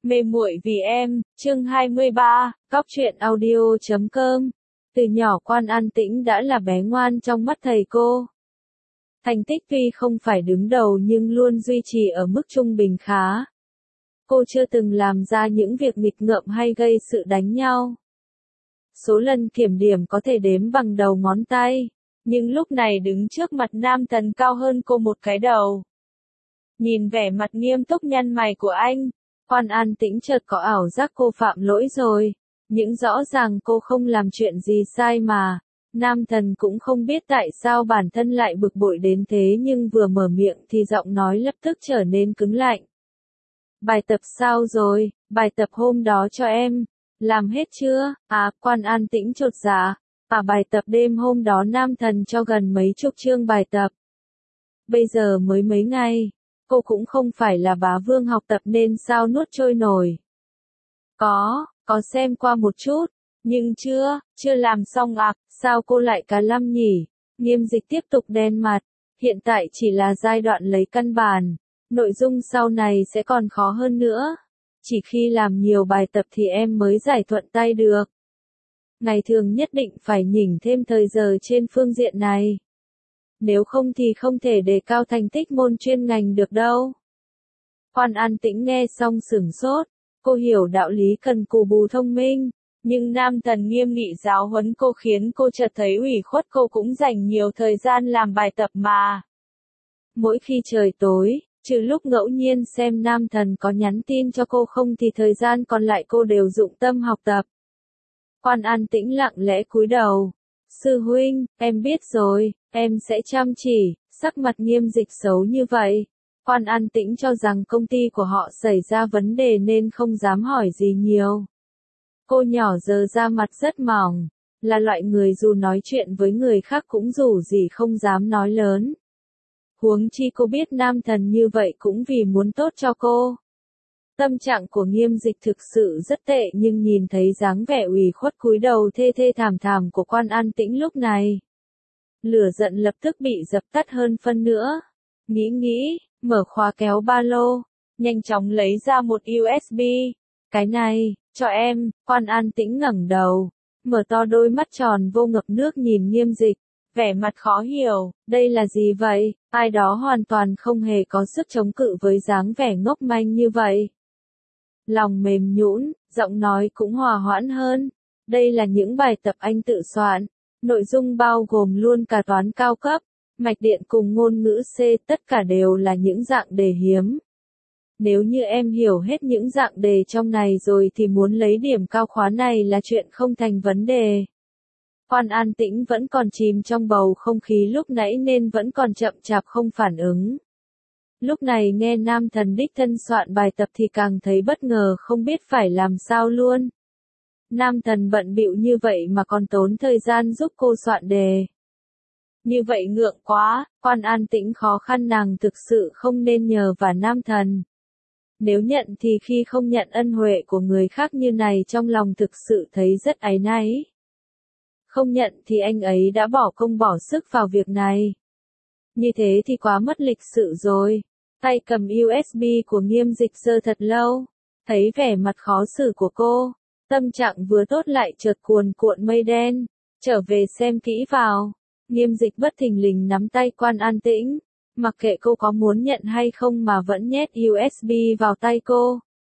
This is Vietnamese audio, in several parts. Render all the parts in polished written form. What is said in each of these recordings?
Mê muội vì em, chương 23, Cóc truyện audio.com. Từ nhỏ Quan An Tĩnh đã là bé ngoan trong mắt thầy cô. Thành tích tuy không phải đứng đầu nhưng luôn duy trì ở mức trung bình khá. Cô chưa từng làm ra những việc nghịch ngợm hay gây sự đánh nhau. Số lần kiểm điểm có thể đếm bằng đầu ngón tay, nhưng lúc này đứng trước mặt nam thần cao hơn cô một cái đầu. Nhìn vẻ mặt nghiêm túc nhăn mày của anh, Quan An Tĩnh chợt có ảo giác cô phạm lỗi rồi, nhưng rõ ràng cô không làm chuyện gì sai mà. Nam thần cũng không biết tại sao bản thân lại bực bội đến thế nhưng vừa mở miệng thì giọng nói lập tức trở nên cứng lạnh. Bài tập sao rồi, bài tập hôm đó cho em, làm hết chưa? Quan An Tĩnh chột dạ. Bài tập đêm hôm đó nam thần cho gần mấy chục chương bài tập. Bây giờ mới mấy ngày, cô cũng không phải là bá vương học tập nên sao nuốt trôi nổi. Có xem qua một chút, nhưng chưa làm xong sao cô lại cá lăm nhỉ? Nghiêm Dịch tiếp tục đen mặt, hiện tại chỉ là giai đoạn lấy căn bản, nội dung sau này sẽ còn khó hơn nữa. Chỉ khi làm nhiều bài tập thì em mới giải thuận tay được. Ngày thường nhất định phải nhỉnh thêm thời giờ trên phương diện này. Nếu không thì không thể đề cao thành tích môn chuyên ngành được đâu. Quan An Tĩnh nghe xong sửng sốt, cô hiểu đạo lý cần cù bù thông minh, nhưng nam thần nghiêm nghị giáo huấn cô khiến cô chợt thấy ủy khuất. Cô cũng dành nhiều thời gian làm bài tập mà. Mỗi khi trời tối, trừ lúc ngẫu nhiên xem nam thần có nhắn tin cho cô không thì thời gian còn lại cô đều dụng tâm học tập. Quan An Tĩnh lặng lẽ cúi đầu. Sư huynh, em biết rồi, em sẽ chăm chỉ. Sắc mặt Nghiêm Dịch xấu như vậy. Quan An Tĩnh cho rằng công ty của họ xảy ra vấn đề nên không dám hỏi gì nhiều. Cô nhỏ giờ da mặt rất mỏng, là loại người dù nói chuyện với người khác cũng dù gì không dám nói lớn. Huống chi cô biết nam thần như vậy cũng vì muốn tốt cho cô. Tâm trạng của Nghiêm Dịch thực sự rất tệ nhưng nhìn thấy dáng vẻ ủy khuất cúi đầu thê thê thảm thảm của Quan An Tĩnh lúc này, lửa giận lập tức bị dập tắt hơn phân nữa. Nghĩ, mở khóa kéo ba lô, nhanh chóng lấy ra một USB. Cái này, cho em. Quan An Tĩnh ngẩng đầu, mở to đôi mắt tròn vô ngập nước nhìn Nghiêm Dịch, vẻ mặt khó hiểu, đây là gì vậy? Ai đó hoàn toàn không hề có sức chống cự với dáng vẻ ngốc manh như vậy. Lòng mềm nhũn, giọng nói cũng hòa hoãn hơn. Đây là những bài tập anh tự soạn, nội dung bao gồm luôn cả toán cao cấp, mạch điện cùng ngôn ngữ C, tất cả đều là những dạng đề hiếm. Nếu như em hiểu hết những dạng đề trong này rồi thì muốn lấy điểm cao khóa này là chuyện không thành vấn đề. Quan An Tĩnh vẫn còn chìm trong bầu không khí lúc nãy nên vẫn còn chậm chạp không phản ứng. Lúc này nghe nam thần đích thân soạn bài tập thì càng thấy bất ngờ không biết phải làm sao luôn. Nam thần bận bịu như vậy mà còn tốn thời gian giúp cô soạn đề. Như vậy ngượng quá. Quan An Tĩnh khó khăn, nàng thực sự không nên nhờ vả nam thần. Nếu nhận thì khi không nhận ân huệ của người khác như này trong lòng thực sự thấy rất áy náy. Không nhận thì anh ấy đã bỏ công bỏ sức vào việc này. Như thế thì quá mất lịch sự rồi. Tay cầm USB của Nghiêm Dịch giơ thật lâu. Thấy vẻ mặt khó xử của cô, tâm trạng vừa tốt lại chợt cuồn cuộn mây đen. Trở về xem kỹ vào. Nghiêm Dịch bất thình lình nắm tay Quan An Tĩnh. Mặc kệ cô có muốn nhận hay không mà vẫn nhét USB vào tay cô.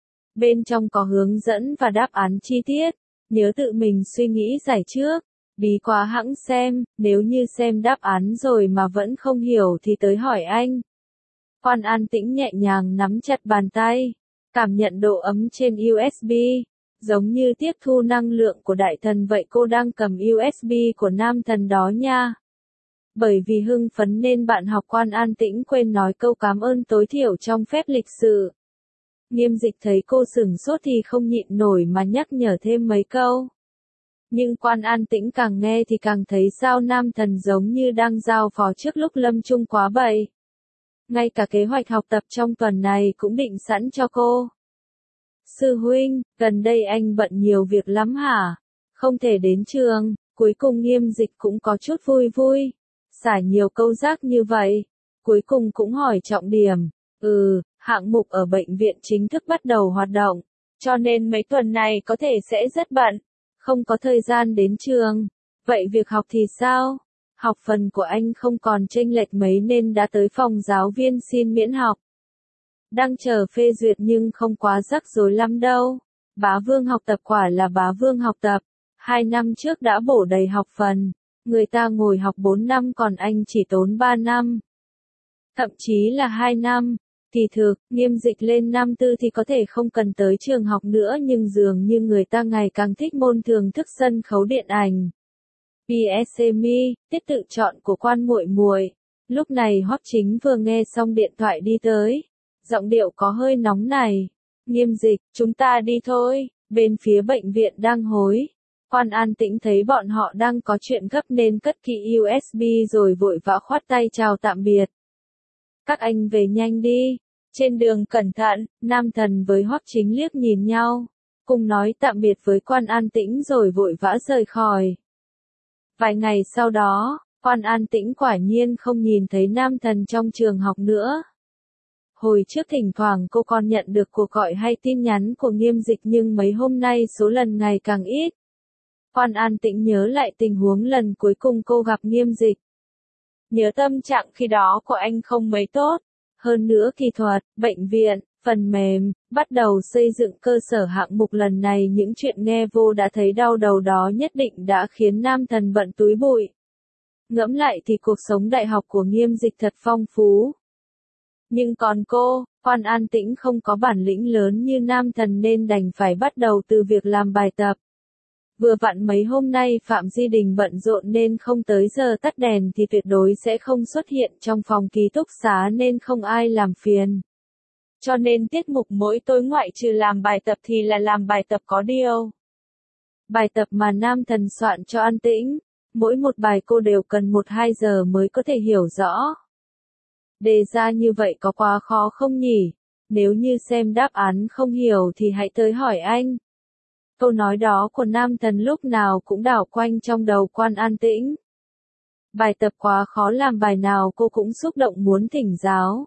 Bên trong có hướng dẫn và đáp án chi tiết. Nhớ tự mình suy nghĩ giải trước. Bí quá hẵng xem, nếu như xem đáp án rồi mà vẫn không hiểu thì tới hỏi anh. Quan An Tĩnh nhẹ nhàng nắm chặt bàn tay, cảm nhận độ ấm trên USB, giống như tiếp thu năng lượng của đại thần vậy. Cô đang cầm USB của nam thần đó nha. Bởi vì hưng phấn nên bạn học Quan An Tĩnh quên nói câu cảm ơn tối thiểu trong phép lịch sự. Nghiêm Dịch thấy cô sửng sốt thì không nhịn nổi mà nhắc nhở thêm mấy câu. Nhưng Quan An Tĩnh càng nghe thì càng thấy sao nam thần giống như đang giao phó trước lúc lâm chung quá bậy. Ngay cả kế hoạch học tập trong tuần này cũng định sẵn cho cô. Sư huynh, gần đây anh bận nhiều việc lắm hả? Không thể đến trường. Cuối cùng Nghiêm Dịch cũng có chút vui. Xả nhiều câu rác như vậy. Cuối cùng cũng hỏi trọng điểm. Hạng mục ở bệnh viện chính thức bắt đầu hoạt động. cho nên mấy tuần này có thể sẽ rất bận, không có thời gian đến trường. Vậy việc học thì sao? Học phần của anh không còn chênh lệch mấy nên đã tới phòng giáo viên xin miễn học. Đang chờ phê duyệt nhưng không quá rắc rối lắm đâu. Bá Vương học tập quả là Bá Vương học tập. 2 năm trước đã bổ đầy học phần. Người ta ngồi học 4 năm còn anh chỉ tốn 3 năm. Thậm chí là 2 năm. Kỳ thực, Nghiêm Dịch lên năm tư thì có thể không cần tới trường học nữa nhưng dường như người ta ngày càng thích môn thưởng thức sân khấu điện ảnh. PSME, tiết tự chọn của Quan muội muội. Lúc này Hoắc Chính vừa nghe xong điện thoại đi tới. Giọng điệu có hơi nóng này. Nghiêm Dịch, chúng ta đi thôi. Bên phía bệnh viện đang hối. Quan An Tĩnh thấy bọn họ đang có chuyện gấp nên cất kỹ USB rồi vội vã khoát tay chào tạm biệt. Các anh về nhanh đi. Trên đường cẩn thận, Nam Thần với Hoắc Chính liếc nhìn nhau. Cùng nói tạm biệt với Quan An Tĩnh rồi vội vã rời khỏi. Vài ngày sau đó, Quan An Tĩnh quả nhiên không nhìn thấy Nam Thần trong trường học nữa. Hồi trước thỉnh thoảng cô còn nhận được cuộc gọi hay tin nhắn của Nghiêm Dịch nhưng mấy hôm nay số lần ngày càng ít. Quan An Tĩnh nhớ lại tình huống lần cuối cùng cô gặp Nghiêm Dịch. Nhớ tâm trạng khi đó của anh không mấy tốt. Hơn nữa kỹ thuật, bệnh viện, phần mềm, bắt đầu xây dựng cơ sở hạng mục lần này những chuyện nghe vô đã thấy đau đầu đó nhất định đã khiến Nam Thần bận túi bụi. Ngẫm lại thì cuộc sống đại học của Nghiêm Dịch thật phong phú. Nhưng còn cô, Quan An Tĩnh không có bản lĩnh lớn như Nam Thần nên đành phải bắt đầu từ việc làm bài tập. Vừa vặn mấy hôm nay Phạm Di Đình bận rộn nên không tới giờ tắt đèn thì tuyệt đối sẽ không xuất hiện trong phòng ký túc xá nên không ai làm phiền. Cho nên tiết mục mỗi tối ngoại trừ làm bài tập thì là làm bài tập có điều. Bài tập mà Nam Thần soạn cho An Tĩnh, mỗi một bài cô đều cần 1-2 giờ mới có thể hiểu rõ. Đề ra như vậy có quá khó không nhỉ? Nếu như xem đáp án không hiểu thì hãy tới hỏi anh. Câu nói đó của Nam Thần lúc nào cũng đảo quanh trong đầu Quan An Tĩnh. Bài tập quá khó làm bài nào cô cũng xúc động muốn thỉnh giáo.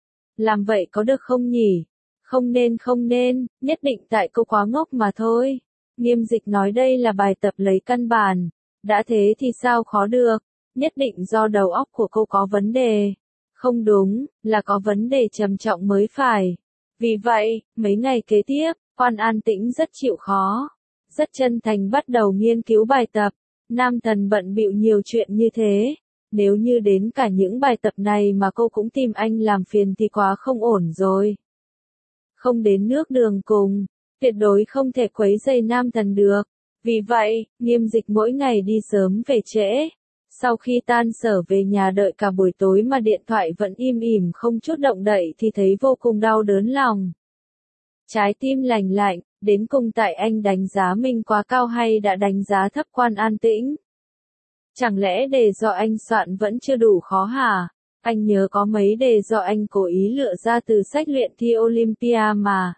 Làm vậy có được không nhỉ? Không nên, nhất định tại cô quá ngốc mà thôi. Nghiêm Dịch nói đây là bài tập lấy căn bản. Đã thế thì sao khó được? Nhất định do đầu óc của cô có vấn đề. Không đúng, là có vấn đề trầm trọng mới phải. Vì vậy, mấy ngày kế tiếp, Quan An Tĩnh rất chịu khó. Rất chân thành bắt đầu nghiên cứu bài tập. Nam Thần bận bịu nhiều chuyện như thế. Nếu như đến cả những bài tập này mà cô cũng tìm anh làm phiền thì quá không ổn rồi. Không đến nước đường cùng, tuyệt đối không thể quấy rầy Nam Thần được. Vì vậy, Nghiêm Dịch mỗi ngày đi sớm về trễ. Sau khi tan sở về nhà đợi cả buổi tối mà điện thoại vẫn im ỉm không chút động đậy thì thấy vô cùng đau đớn lòng. Trái tim lành lạnh, đến cùng tại anh đánh giá mình quá cao hay đã đánh giá thấp Quan An Tĩnh? Chẳng lẽ đề do anh soạn vẫn chưa đủ khó hả? Anh nhớ có mấy đề do anh cố ý lựa ra từ sách luyện thi Olympia mà.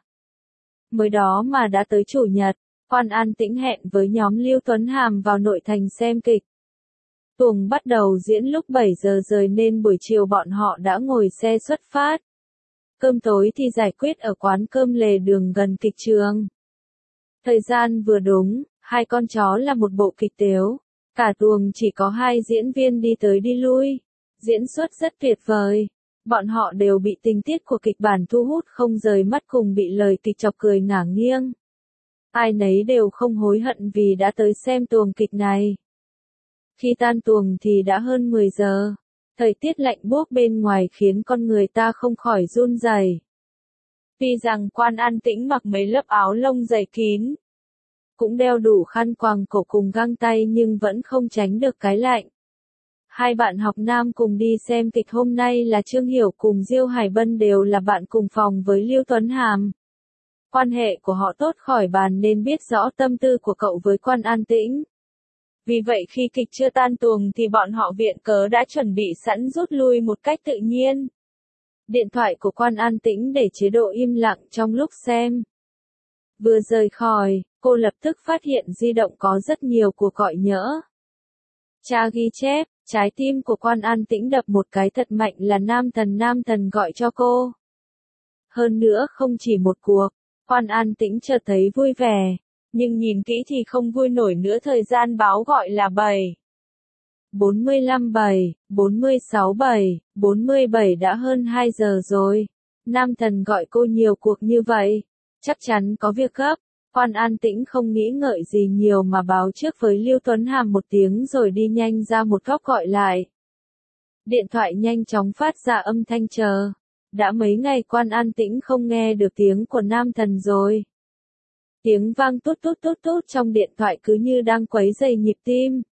Mới đó mà đã tới chủ nhật, Quan An Tĩnh hẹn với nhóm Lưu Tuấn Hàm vào nội thành xem kịch. Tuồng bắt đầu diễn lúc 7 giờ rời nên buổi chiều bọn họ đã ngồi xe xuất phát. Cơm tối thì giải quyết ở quán cơm lề đường gần kịch trường. Thời gian vừa đúng, Hai con chó là một bộ kịch tếu. Cả tuồng chỉ có 2 diễn viên đi tới đi lui. Diễn xuất rất tuyệt vời. Bọn họ đều bị tình tiết của kịch bản thu hút không rời mắt cùng bị lời kịch chọc cười ngả nghiêng. Ai nấy đều không hối hận vì đã tới xem tuồng kịch này. Khi tan tuồng thì đã hơn 10 giờ. Thời tiết lạnh buốt bên ngoài khiến con người ta không khỏi run rẩy. Tuy rằng Quan An Tĩnh mặc mấy lớp áo lông dày kín, cũng đeo đủ khăn quàng cổ cùng găng tay nhưng vẫn không tránh được cái lạnh. Hai bạn học nam cùng đi xem kịch hôm nay là Trương Hiểu cùng Diêu Hải Bân đều là bạn cùng phòng với Lưu Tuấn Hàm. Quan hệ của họ tốt khỏi bàn nên biết rõ tâm tư của cậu với Quan An Tĩnh. Vì vậy khi kịch chưa tan tuồng thì bọn họ viện cớ đã chuẩn bị sẵn rút lui một cách tự nhiên. Điện thoại của Quan An Tĩnh để chế độ im lặng trong lúc xem. Vừa rời khỏi, cô lập tức phát hiện di động có rất nhiều cuộc gọi nhỡ. Tra ghi chép, trái tim của Quan An Tĩnh đập một cái thật mạnh là Nam Thần gọi cho cô. Hơn nữa không chỉ một cuộc, Quan An Tĩnh chợt thấy vui vẻ, nhưng nhìn kỹ thì không vui nổi nữa. Thời gian báo gọi là 7:45, 7:46, 7:47 đã hơn 2 giờ rồi. Nam Thần gọi cô nhiều cuộc như vậy, chắc chắn có việc gấp. Quan An Tĩnh không nghĩ ngợi gì nhiều mà báo trước với Lưu Tuấn Hàm một tiếng rồi đi nhanh ra một góc gọi lại. Điện thoại nhanh chóng phát ra âm thanh chờ. Đã mấy ngày Quan An Tĩnh không nghe được tiếng của Nam Thần rồi. Tiếng vang tút tút tút tút trong điện thoại cứ như đang quấy rầy nhịp tim.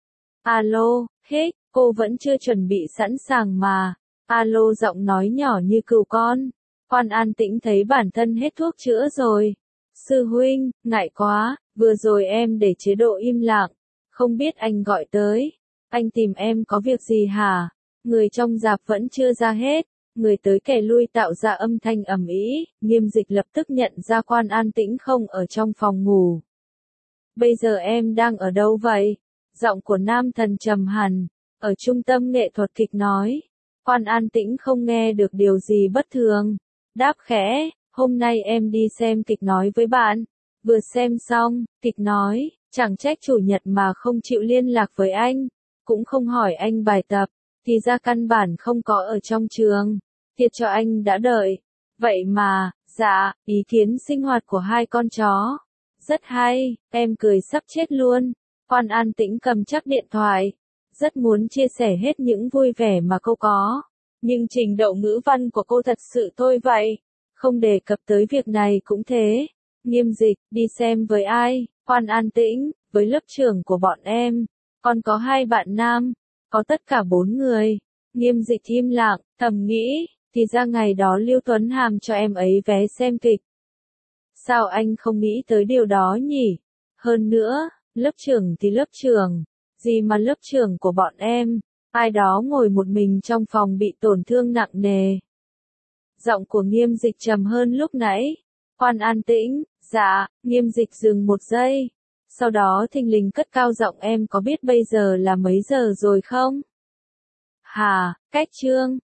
Alo, hết, cô vẫn chưa chuẩn bị sẵn sàng mà. Alo, giọng nói nhỏ như cừu con. Quan An Tĩnh thấy bản thân hết thuốc chữa rồi. Sư huynh, ngại quá, vừa rồi em để chế độ im lặng. Không biết anh gọi tới. Anh tìm em có việc gì hả? Người trong rạp vẫn chưa ra hết. Người tới kẻ lui tạo ra âm thanh ầm ĩ. Nghiêm Dịch lập tức nhận ra Quan An Tĩnh không ở trong phòng ngủ. Bây giờ em đang ở đâu vậy? Giọng của Nam Thần trầm hẳn, ở trung tâm nghệ thuật kịch nói. Quan An Tĩnh không nghe được điều gì bất thường. Đáp khẽ, hôm nay em đi xem kịch nói với bạn. Vừa xem xong, kịch nói, chẳng trách chủ nhật mà không chịu liên lạc với anh, cũng không hỏi anh bài tập, thì ra căn bản không có ở trong trường. Thiệt cho anh đã đợi. Vậy mà, dạ, ý kiến sinh hoạt của hai con chó. Rất hay, em cười sắp chết luôn. Quan An Tĩnh cầm chắc điện thoại. Rất muốn chia sẻ hết những vui vẻ mà cô có. Nhưng trình độ ngữ văn của cô thật sự thôi vậy. Không đề cập tới việc này cũng thế. Nghiêm Dịch, đi xem với ai? Quan An Tĩnh, với lớp trưởng của bọn em. Còn có 2 bạn nam. Có tất cả 4 người. Nghiêm Dịch im lặng, thầm nghĩ. Thì ra ngày đó Lưu Tuấn Hàm cho em ấy vé xem kịch. Sao anh không nghĩ tới điều đó nhỉ? Hơn nữa, lớp trưởng thì lớp trưởng. Gì mà lớp trưởng của bọn em? Ai đó ngồi một mình trong phòng bị tổn thương nặng nề. Giọng của Nghiêm Dịch trầm hơn lúc nãy. Quan An Tĩnh, dạ. Nghiêm Dịch dừng một giây. Sau đó thình lình cất cao giọng, em có biết bây giờ là mấy giờ rồi không? Hả, cách chương